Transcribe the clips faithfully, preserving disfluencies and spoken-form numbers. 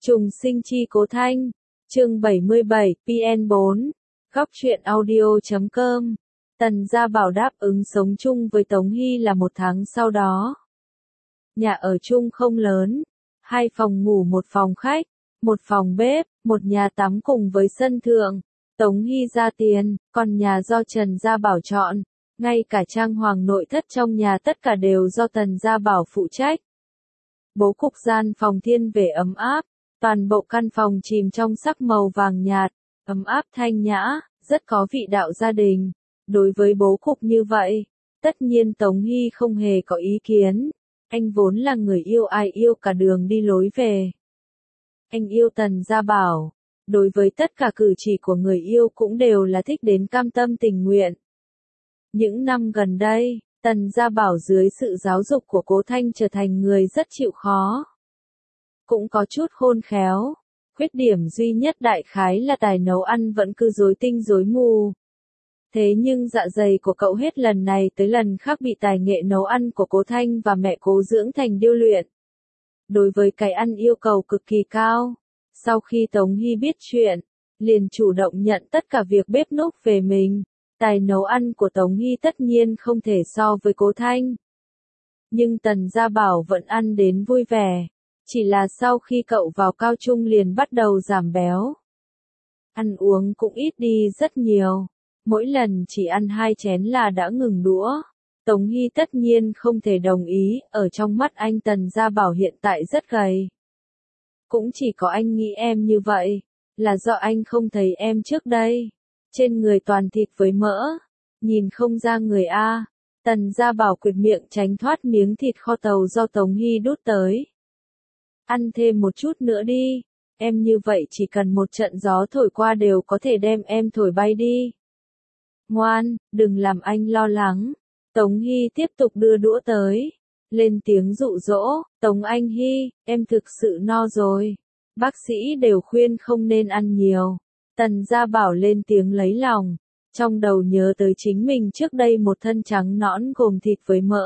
Trùng sinh chi Cố Thanh, chương bảy mươi bảy, P N bốn, góc truyện audio chấm com. Tần Gia Bảo đáp ứng sống chung với Tống Hy là một tháng sau đó. Nhà ở chung không lớn, hai phòng ngủ một phòng khách, một phòng bếp, một nhà tắm cùng với sân thượng. Tống Hy ra tiền, còn nhà do Trần Gia Bảo chọn, ngay cả trang hoàng nội thất trong nhà tất cả đều do Tần Gia Bảo phụ trách. Bố cục gian phòng thiên về ấm áp, toàn bộ căn phòng chìm trong sắc màu vàng nhạt, ấm áp thanh nhã, rất có vị đạo gia đình. Đối với bố cục như vậy, tất nhiên Tống Hy không hề có ý kiến. Anh vốn là người yêu ai yêu cả đường đi lối về. Anh yêu Tần Gia Bảo, đối với tất cả cử chỉ của người yêu cũng đều là thích đến cam tâm tình nguyện. Những năm gần đây, Tần Gia Bảo dưới sự giáo dục của Cố Thanh trở thành người rất chịu khó. Cũng có chút khôn khéo, khuyết điểm duy nhất đại khái là tài nấu ăn vẫn cứ rối tinh rối mù. Thế nhưng dạ dày của cậu hết lần này tới lần khác bị tài nghệ nấu ăn của Cố Thanh và mẹ Cố dưỡng thành điêu luyện. Đối với cái ăn yêu cầu cực kỳ cao, sau khi Tống Hy biết chuyện, liền chủ động nhận tất cả việc bếp núc về mình. Tài nấu ăn của Tống Hy tất nhiên không thể so với Cố Thanh. Nhưng Tần Gia Bảo vẫn ăn đến vui vẻ, chỉ là sau khi cậu vào cao trung liền bắt đầu giảm béo. Ăn uống cũng ít đi rất nhiều, mỗi lần chỉ ăn hai chén là đã ngừng đũa. Tống Hy tất nhiên không thể đồng ý, ở trong mắt anh Tần Gia Bảo hiện tại rất gầy. Cũng chỉ có anh nghĩ em như vậy, là do anh không thấy em trước đây. Trên người toàn thịt với mỡ, nhìn không ra người A. Tần Gia Bảo quệt miệng tránh thoát miếng thịt kho tàu do Tống Hy đút tới. Ăn thêm một chút nữa đi, em như vậy chỉ cần một trận gió thổi qua đều có thể đem em thổi bay đi. Ngoan, đừng làm anh lo lắng. Tống Hy tiếp tục đưa đũa tới, lên tiếng dụ dỗ, Tống Anh Hy, em thực sự no rồi. Bác sĩ đều khuyên không nên ăn nhiều. Tần Gia Bảo lên tiếng lấy lòng, trong đầu nhớ tới chính mình trước đây một thân trắng nõn gồm thịt với mỡ.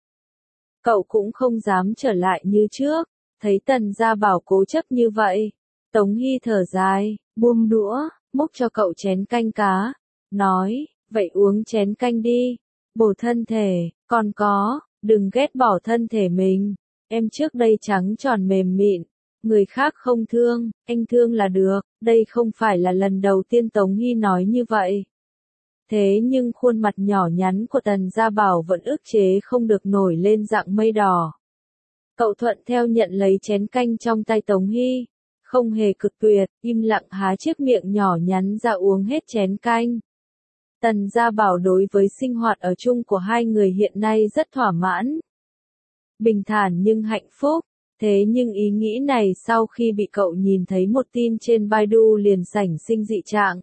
Cậu cũng không dám trở lại như trước, thấy Tần Gia Bảo cố chấp như vậy. Tống Hy thở dài, buông đũa, múc cho cậu chén canh cá, nói, vậy uống chén canh đi, bổ thân thể, còn có, đừng ghét bỏ thân thể mình, em trước đây trắng tròn mềm mịn. Người khác không thương, anh thương là được, đây không phải là lần đầu tiên Tống Hy nói như vậy. Thế nhưng khuôn mặt nhỏ nhắn của Tần Gia Bảo vẫn ức chế không được nổi lên dạng mây đỏ. Cậu thuận theo nhận lấy chén canh trong tay Tống Hy, không hề cực tuyệt, im lặng há chiếc miệng nhỏ nhắn ra uống hết chén canh. Tần Gia Bảo đối với sinh hoạt ở chung của hai người hiện nay rất thỏa mãn. Bình thản nhưng hạnh phúc. Thế nhưng ý nghĩ này sau khi bị cậu nhìn thấy một tin trên Baidu liền sảnh sinh dị trạng.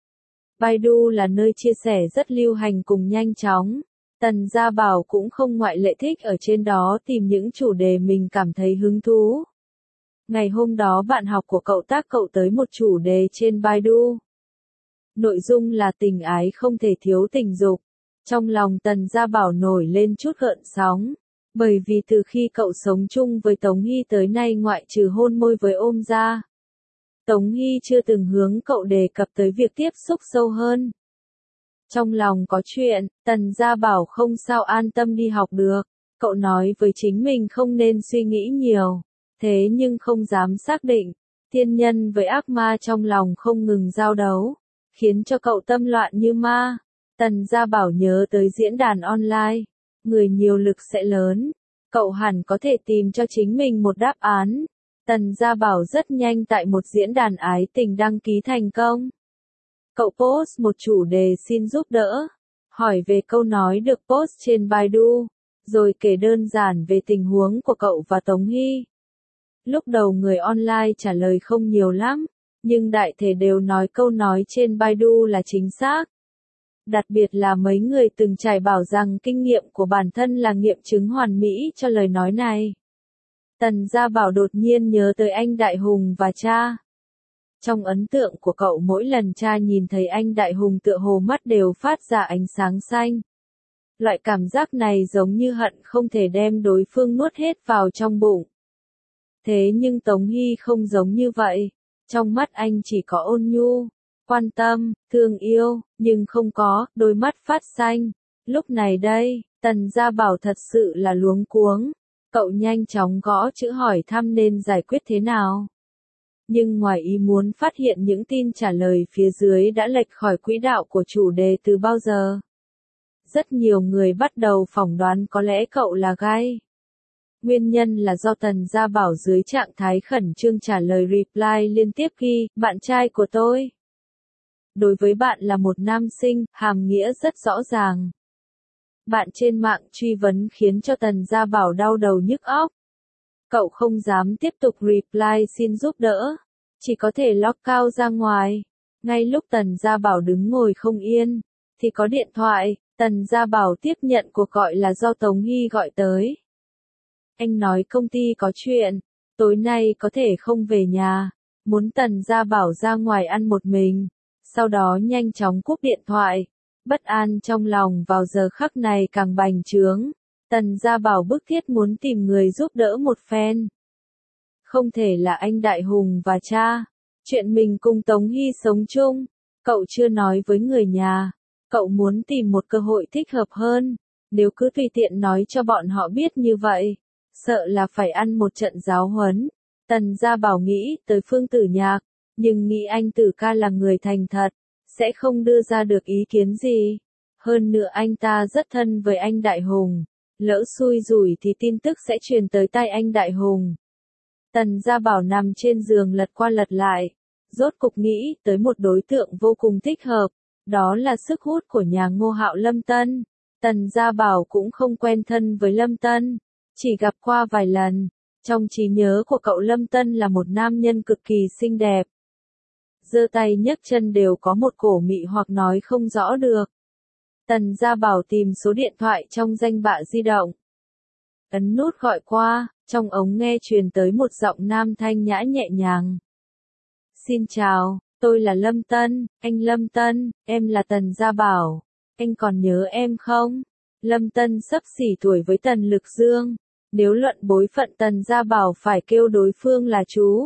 Baidu là nơi chia sẻ rất lưu hành cùng nhanh chóng. Tần Gia Bảo cũng không ngoại lệ, thích ở trên đó tìm những chủ đề mình cảm thấy hứng thú. Ngày hôm đó bạn học của cậu tác cậu tới một chủ đề trên Baidu. Nội dung là tình ái không thể thiếu tình dục. Trong lòng Tần Gia Bảo nổi lên chút gợn sóng. Bởi vì từ khi cậu sống chung với Tống Hy tới nay ngoại trừ hôn môi với ôm ra, Tống Hy chưa từng hướng cậu đề cập tới việc tiếp xúc sâu hơn. Trong lòng có chuyện, Tần Gia Bảo không sao an tâm đi học được, cậu nói với chính mình không nên suy nghĩ nhiều, thế nhưng không dám xác định, thiên nhân với ác ma trong lòng không ngừng giao đấu, khiến cho cậu tâm loạn như ma. Tần Gia Bảo nhớ tới diễn đàn online. Người nhiều lực sẽ lớn, cậu hẳn có thể tìm cho chính mình một đáp án. Tần Gia Bảo rất nhanh tại một diễn đàn ái tình đăng ký thành công. Cậu post một chủ đề xin giúp đỡ, hỏi về câu nói được post trên Baidu, rồi kể đơn giản về tình huống của cậu và Tống Hy. Lúc đầu người online trả lời không nhiều lắm, nhưng đại thể đều nói câu nói trên Baidu là chính xác. Đặc biệt là mấy người từng trải bảo rằng kinh nghiệm của bản thân là nghiệm chứng hoàn mỹ cho lời nói này. Tần Gia Bảo đột nhiên nhớ tới anh Đại Hùng và cha. Trong ấn tượng của cậu mỗi lần cha nhìn thấy anh Đại Hùng tựa hồ mắt đều phát ra ánh sáng xanh. Loại cảm giác này giống như hận không thể đem đối phương nuốt hết vào trong bụng. Thế nhưng Tống Hy không giống như vậy. Trong mắt anh chỉ có ôn nhu, quan tâm, thương yêu, nhưng không có đôi mắt phát xanh. Lúc này đây, Tần Gia Bảo thật sự là luống cuống. Cậu nhanh chóng gõ chữ hỏi thăm nên giải quyết thế nào. Nhưng ngoài ý muốn phát hiện những tin trả lời phía dưới đã lệch khỏi quỹ đạo của chủ đề từ bao giờ. Rất nhiều người bắt đầu phỏng đoán có lẽ cậu là gay. Nguyên nhân là do Tần Gia Bảo dưới trạng thái khẩn trương trả lời reply liên tiếp ghi, bạn trai của tôi. Đối với bạn là một nam sinh, hàm nghĩa rất rõ ràng. Bạn trên mạng truy vấn khiến cho Tần Gia Bảo đau đầu nhức óc. Cậu không dám tiếp tục reply xin giúp đỡ, chỉ có thể log out ra ngoài. Ngay lúc Tần Gia Bảo đứng ngồi không yên, thì có điện thoại, Tần Gia Bảo tiếp nhận cuộc gọi là do Tống Hy gọi tới. Anh nói công ty có chuyện, tối nay có thể không về nhà, muốn Tần Gia Bảo ra ngoài ăn một mình, sau đó nhanh chóng cúp điện thoại. Bất an trong lòng vào giờ khắc này càng bành trướng, Tần Gia Bảo bức thiết muốn tìm người giúp đỡ một phen. Không thể là anh Đại Hùng và cha, chuyện mình cùng Tống Hy sống chung, cậu chưa nói với người nhà, cậu muốn tìm một cơ hội thích hợp hơn, nếu cứ tùy tiện nói cho bọn họ biết như vậy, sợ là phải ăn một trận giáo huấn. Tần Gia Bảo nghĩ tới Phương Tử Nhạc, nhưng nghĩ anh Tử ca là người thành thật, sẽ không đưa ra được ý kiến gì. Hơn nữa anh ta rất thân với anh Đại Hùng, lỡ xui rủi thì tin tức sẽ truyền tới tai anh Đại Hùng. Tần Gia Bảo nằm trên giường lật qua lật lại, rốt cục nghĩ tới một đối tượng vô cùng thích hợp, đó là sức hút của nhà Ngô Hạo Lâm Tân. Tần Gia Bảo cũng không quen thân với Lâm Tân, chỉ gặp qua vài lần. Trong trí nhớ của cậu Lâm Tân là một nam nhân cực kỳ xinh đẹp. Giơ tay nhấc chân đều có một cổ mị hoặc nói không rõ được. Tần Gia Bảo tìm số điện thoại trong danh bạ di động. Ấn nút gọi qua, trong ống nghe truyền tới một giọng nam thanh nhã nhẹ nhàng. Xin chào, tôi là Lâm Tân, anh Lâm Tân, em là Tần Gia Bảo. Anh còn nhớ em không? Lâm Tân xấp xỉ tuổi với Tần Lực Dương. Nếu luận bối phận Tần Gia Bảo phải kêu đối phương là chú.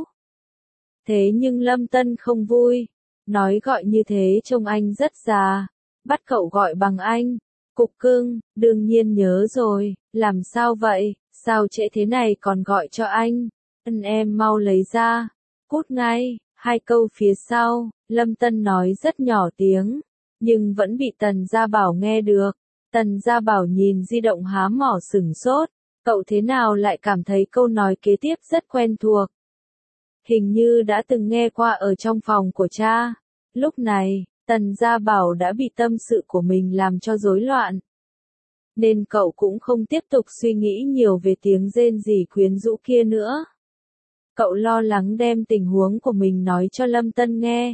Thế nhưng Lâm Tân không vui. Nói gọi như thế trông anh rất già. Bắt cậu gọi bằng anh. Cục cưng, đương nhiên nhớ rồi. Làm sao vậy? Sao trễ thế này còn gọi cho anh? Ân em mau lấy ra. Cút ngay. Hai câu phía sau, Lâm Tân nói rất nhỏ tiếng. Nhưng vẫn bị Tần Gia Bảo nghe được. Tần Gia Bảo nhìn di động há mỏ sửng sốt. Cậu thế nào lại cảm thấy câu nói kế tiếp rất quen thuộc? Hình như đã từng nghe qua ở trong phòng của cha. Lúc này, Tần Gia Bảo đã bị tâm sự của mình làm cho rối loạn. Nên cậu cũng không tiếp tục suy nghĩ nhiều về tiếng rên rỉ quyến rũ kia nữa. Cậu lo lắng đem tình huống của mình nói cho Lâm Tân nghe.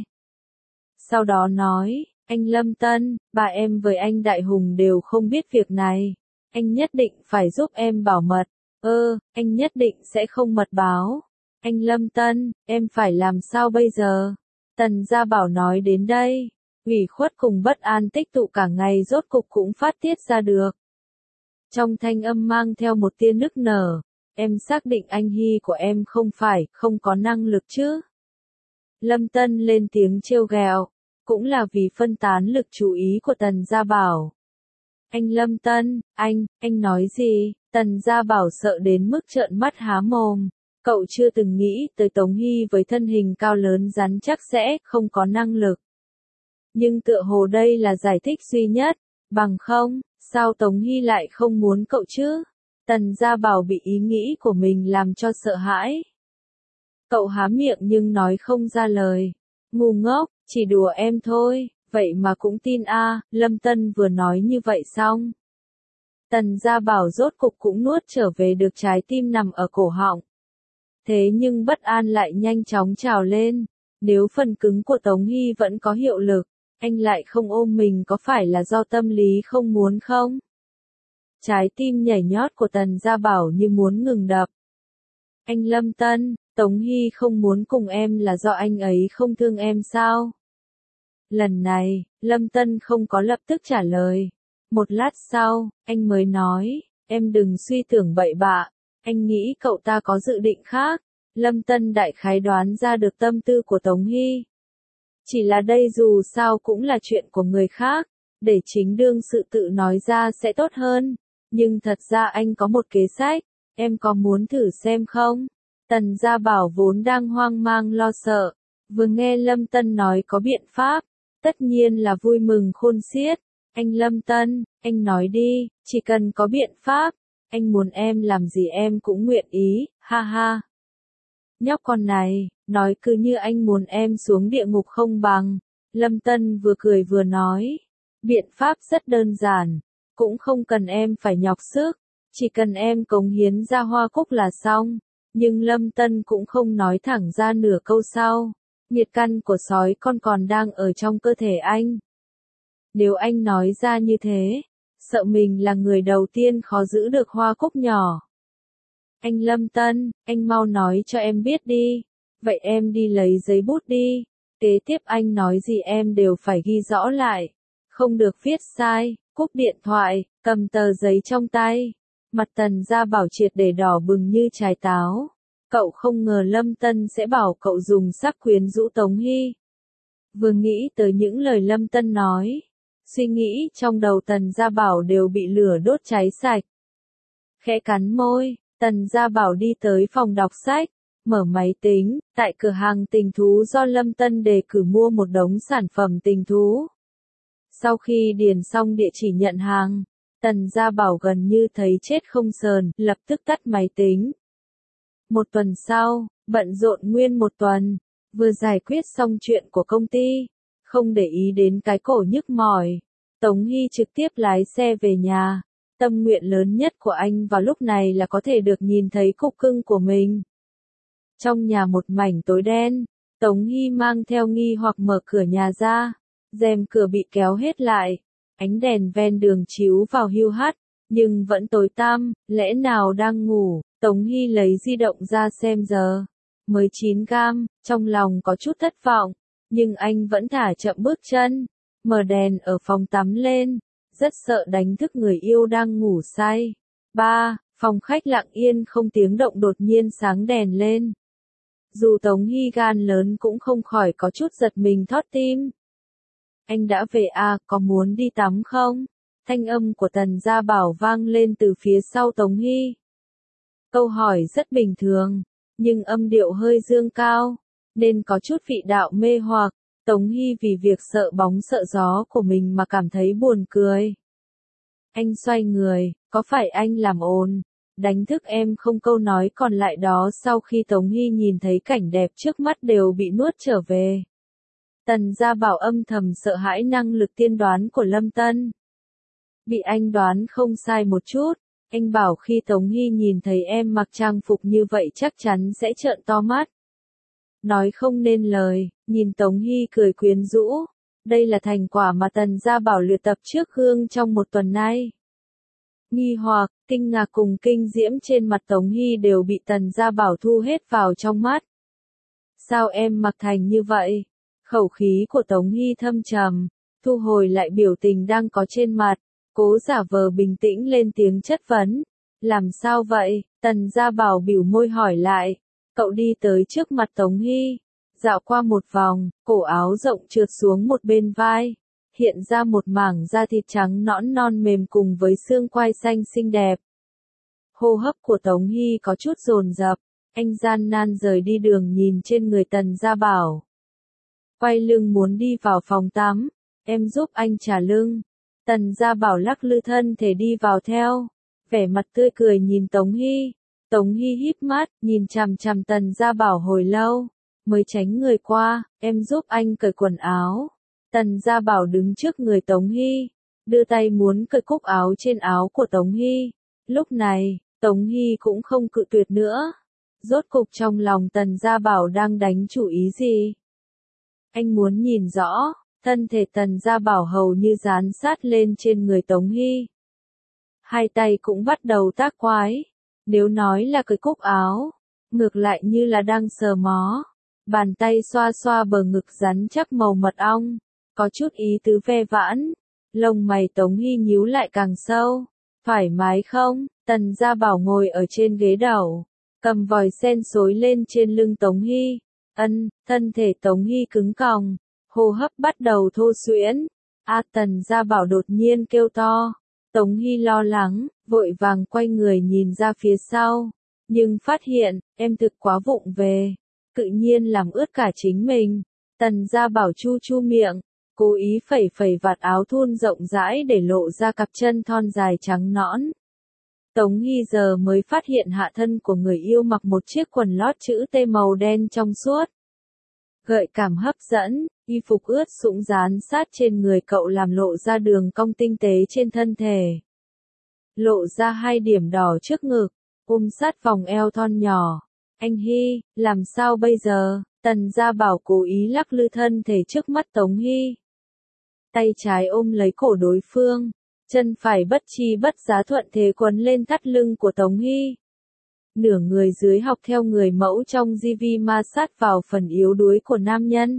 Sau đó nói, anh Lâm Tân, bà em với anh Đại Hùng đều không biết việc này. Anh nhất định phải giúp em bảo mật. Ơ, anh nhất định sẽ không mật báo. Anh Lâm Tân, em phải làm sao bây giờ? Tần Gia Bảo nói đến đây, ủy khuất cùng bất an tích tụ cả ngày rốt cục cũng phát tiết ra được. Trong thanh âm mang theo một tia nức nở, em xác định anh Hy của em không phải, không có năng lực chứ? Lâm Tân lên tiếng trêu ghẹo, cũng là vì phân tán lực chú ý của Tần Gia Bảo. Anh Lâm Tân, anh, anh nói gì? Tần Gia Bảo sợ đến mức trợn mắt há mồm. Cậu chưa từng nghĩ tới Tống Hy với thân hình cao lớn rắn chắc sẽ không có năng lực. Nhưng tựa hồ đây là giải thích duy nhất, bằng không, sao Tống Hy lại không muốn cậu chứ? Tần Gia Bảo bị ý nghĩ của mình làm cho sợ hãi. Cậu há miệng nhưng nói không ra lời. Ngu ngốc, chỉ đùa em thôi. Vậy mà cũng tin a, à, Lâm Tân vừa nói như vậy xong. Tần Gia Bảo rốt cục cũng nuốt trở về được trái tim nằm ở cổ họng. Thế nhưng bất an lại nhanh chóng trào lên. Nếu phần cứng của Tống Hy vẫn có hiệu lực, anh lại không ôm mình có phải là do tâm lý không muốn không? Trái tim nhảy nhót của Tần Gia Bảo như muốn ngừng đập. Anh Lâm Tân, Tống Hy không muốn cùng em là do anh ấy không thương em sao? Lần này, Lâm Tân không có lập tức trả lời. Một lát sau, anh mới nói, em đừng suy tưởng bậy bạ, anh nghĩ cậu ta có dự định khác. Lâm Tân đại khái đoán ra được tâm tư của Tống Hy. Chỉ là đây dù sao cũng là chuyện của người khác, để chính đương sự tự nói ra sẽ tốt hơn. Nhưng thật ra anh có một kế sách, em có muốn thử xem không? Tần Gia Bảo vốn đang hoang mang lo sợ, vừa nghe Lâm Tân nói có biện pháp, tất nhiên là vui mừng khôn xiết. Anh Lâm Tân, anh nói đi, chỉ cần có biện pháp, anh muốn em làm gì em cũng nguyện ý, ha ha. Nhóc con này, nói cứ như anh muốn em xuống địa ngục không bằng. Lâm Tân vừa cười vừa nói, biện pháp rất đơn giản, cũng không cần em phải nhọc sức, chỉ cần em cống hiến ra hoa cúc là xong. Nhưng Lâm Tân cũng không nói thẳng ra nửa câu sau, nhiệt căn của sói con còn đang ở trong cơ thể anh. Nếu anh nói ra như thế, sợ mình là người đầu tiên khó giữ được hoa cúc nhỏ. Anh Lâm Tân, anh mau nói cho em biết đi, vậy em đi lấy giấy bút đi, kế tiếp anh nói gì em đều phải ghi rõ lại, không được viết sai. Cúp điện thoại, cầm tờ giấy trong tay, mặt Tần Gia Bảo triệt để đỏ bừng như trái táo. Cậu không ngờ Lâm Tân sẽ bảo cậu dùng sắc quyến rũ Tống Hy. Vừa nghĩ tới những lời Lâm Tân nói, suy nghĩ trong đầu Tần Gia Bảo đều bị lửa đốt cháy sạch. Khẽ cắn môi, Tần Gia Bảo đi tới phòng đọc sách, mở máy tính, tại cửa hàng tình thú do Lâm Tân đề cử mua một đống sản phẩm tình thú. Sau khi điền xong địa chỉ nhận hàng, Tần Gia Bảo gần như thấy chết không sờn, lập tức tắt máy tính. Một tuần sau, bận rộn nguyên một tuần, vừa giải quyết xong chuyện của công ty, không để ý đến cái cổ nhức mỏi, Tống Hy trực tiếp lái xe về nhà. Tâm nguyện lớn nhất của anh vào lúc này là có thể được nhìn thấy cục cưng của mình. Trong nhà một mảnh tối đen, Tống Hy mang theo nghi hoặc mở cửa nhà ra, rèm cửa bị kéo hết lại, ánh đèn ven đường chiếu vào hiu hắt, nhưng vẫn tối tăm, lẽ nào đang ngủ. Tống Hy lấy di động ra xem giờ, mới chín gam, trong lòng có chút thất vọng, nhưng anh vẫn thả chậm bước chân, mở đèn ở phòng tắm lên, rất sợ đánh thức người yêu đang ngủ say. Ba, phòng khách lặng yên không tiếng động đột nhiên sáng đèn lên. Dù Tống Hy gan lớn cũng không khỏi có chút giật mình thót tim. Anh đã về à, có muốn đi tắm không? Thanh âm của Tần Gia Bảo vang lên từ phía sau Tống Hy. Câu hỏi rất bình thường, nhưng âm điệu hơi dương cao, nên có chút vị đạo mê hoặc. Tống Hy vì việc sợ bóng sợ gió của mình mà cảm thấy buồn cười. Anh xoay người, có phải anh làm ồn, đánh thức em không? Câu nói còn lại đó sau khi Tống Hy nhìn thấy cảnh đẹp trước mắt đều bị nuốt trở về. Tần Gia Bảo âm thầm sợ hãi năng lực tiên đoán của Lâm Tân. Bị anh đoán không sai một chút, anh bảo khi Tống Hy nhìn thấy em mặc trang phục như vậy chắc chắn sẽ trợn to mắt. Nói không nên lời, nhìn Tống Hy cười quyến rũ. Đây là thành quả mà Tần Gia Bảo luyện tập trước gương trong một tuần nay. Nghi hoặc, kinh ngạc cùng kinh diễm trên mặt Tống Hy đều bị Tần Gia Bảo thu hết vào trong mắt. Sao em mặc thành như vậy? Khẩu khí của Tống Hy thâm trầm, thu hồi lại biểu tình đang có trên mặt, cố giả vờ bình tĩnh lên tiếng chất vấn. Làm sao vậy? Tần Gia Bảo bĩu môi hỏi lại. Cậu đi tới trước mặt Tống Hy, dạo qua một vòng, cổ áo rộng trượt xuống một bên vai, hiện ra một mảng da thịt trắng nõn non mềm cùng với xương quai xanh xinh đẹp. Hô hấp của Tống Hy có chút dồn dập, anh gian nan rời đi đường nhìn trên người Tần Gia Bảo. Quay lưng muốn đi vào phòng tắm, em giúp anh trả lưng. Tần Gia Bảo lắc lư thân thể đi vào theo, vẻ mặt tươi cười nhìn Tống Hy. Tống Hy híp mắt, nhìn chằm chằm Tần Gia Bảo hồi lâu, mới tránh người qua, em giúp anh cởi quần áo. Tần Gia Bảo đứng trước người Tống Hy, đưa tay muốn cởi cúc áo trên áo của Tống Hy. Lúc này, Tống Hy cũng không cự tuyệt nữa. Rốt cục trong lòng Tần Gia Bảo đang đánh chủ ý gì? Anh muốn nhìn rõ, thân thể Tần Gia Bảo hầu như dán sát lên trên người Tống Hy. Hai tay cũng bắt đầu tác quái. Nếu nói là cởi cúc áo, ngược lại như là đang sờ mó. Bàn tay xoa xoa bờ ngực rắn chắc màu mật ong, có chút ý tứ ve vãn. Lông mày Tống Hy nhíu lại càng sâu. Thoải mái không? Tần Gia Bảo ngồi ở trên ghế đầu, cầm vòi sen xối lên trên lưng Tống Hy. Ân, thân thể Tống Hy cứng còng, hô hấp bắt đầu thô suyễn. A Tần Gia Bảo đột nhiên kêu to. Tống Hy lo lắng, vội vàng quay người nhìn ra phía sau, nhưng phát hiện, em thực quá vụng về, tự nhiên làm ướt cả chính mình. Tần Gia Bảo chu chu miệng, cố ý phẩy phẩy vạt áo thun rộng rãi để lộ ra cặp chân thon dài trắng nõn. Tống Hy giờ mới phát hiện hạ thân của người yêu mặc một chiếc quần lót chữ T màu đen trong suốt. Gợi cảm hấp dẫn, y phục ướt sũng dán sát trên người cậu làm lộ ra đường cong tinh tế trên thân thể. Lộ ra hai điểm đỏ trước ngực, ôm sát vòng eo thon nhỏ. Anh Hy, làm sao bây giờ? Tần Gia Bảo cố ý lắc lư thân thể trước mắt Tống Hy. Tay trái ôm lấy cổ đối phương, chân phải bất chi bất giá thuận thế quấn lên thắt lưng của Tống Hy. Nửa người dưới học theo người mẫu trong gi vê ma sát vào phần yếu đuối của nam nhân.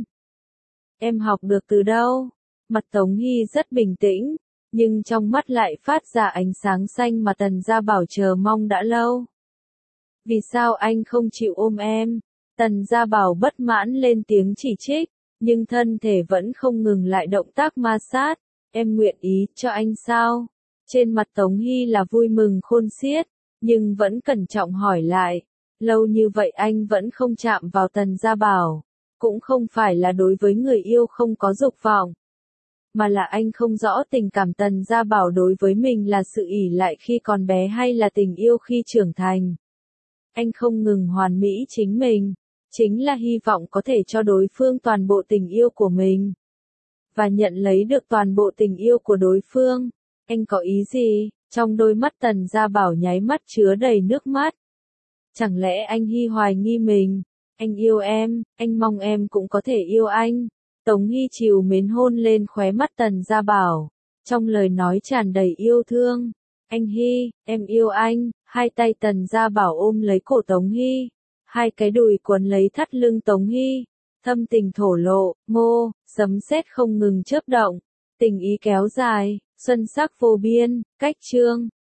Em học được từ đâu? Mặt Tống Hy rất bình tĩnh, nhưng trong mắt lại phát ra ánh sáng xanh mà Tần Gia Bảo chờ mong đã lâu. Vì sao anh không chịu ôm em? Tần Gia Bảo bất mãn lên tiếng chỉ trích, nhưng thân thể vẫn không ngừng lại động tác ma sát. Em nguyện ý cho anh sao? Trên mặt Tống Hy là vui mừng khôn xiết, nhưng vẫn cẩn trọng hỏi lại. Lâu như vậy anh vẫn không chạm vào Tần Gia Bảo. Cũng không phải là đối với người yêu không có dục vọng, mà là anh không rõ tình cảm Tần Gia Bảo đối với mình là sự ỷ lại khi còn bé hay là tình yêu khi trưởng thành. Anh không ngừng hoàn mỹ chính mình, chính là hy vọng có thể cho đối phương toàn bộ tình yêu của mình, và nhận lấy được toàn bộ tình yêu của đối phương. Anh có ý gì? Trong đôi mắt Tần Gia Bảo nháy mắt chứa đầy nước mắt. Chẳng lẽ anh Hy hoài nghi mình? Anh yêu em, anh mong em cũng có thể yêu anh. Tống Hy trìu mến hôn lên khóe mắt Tần Gia Bảo, trong lời nói tràn đầy yêu thương. Anh Hy, em yêu anh. Hai tay Tần Gia Bảo ôm lấy cổ Tống Hy, hai cái đùi quấn lấy thắt lưng Tống Hy, thâm tình thổ lộ, mô, sấm sét không ngừng chớp động, tình ý kéo dài, xuân sắc vô biên. Cách chương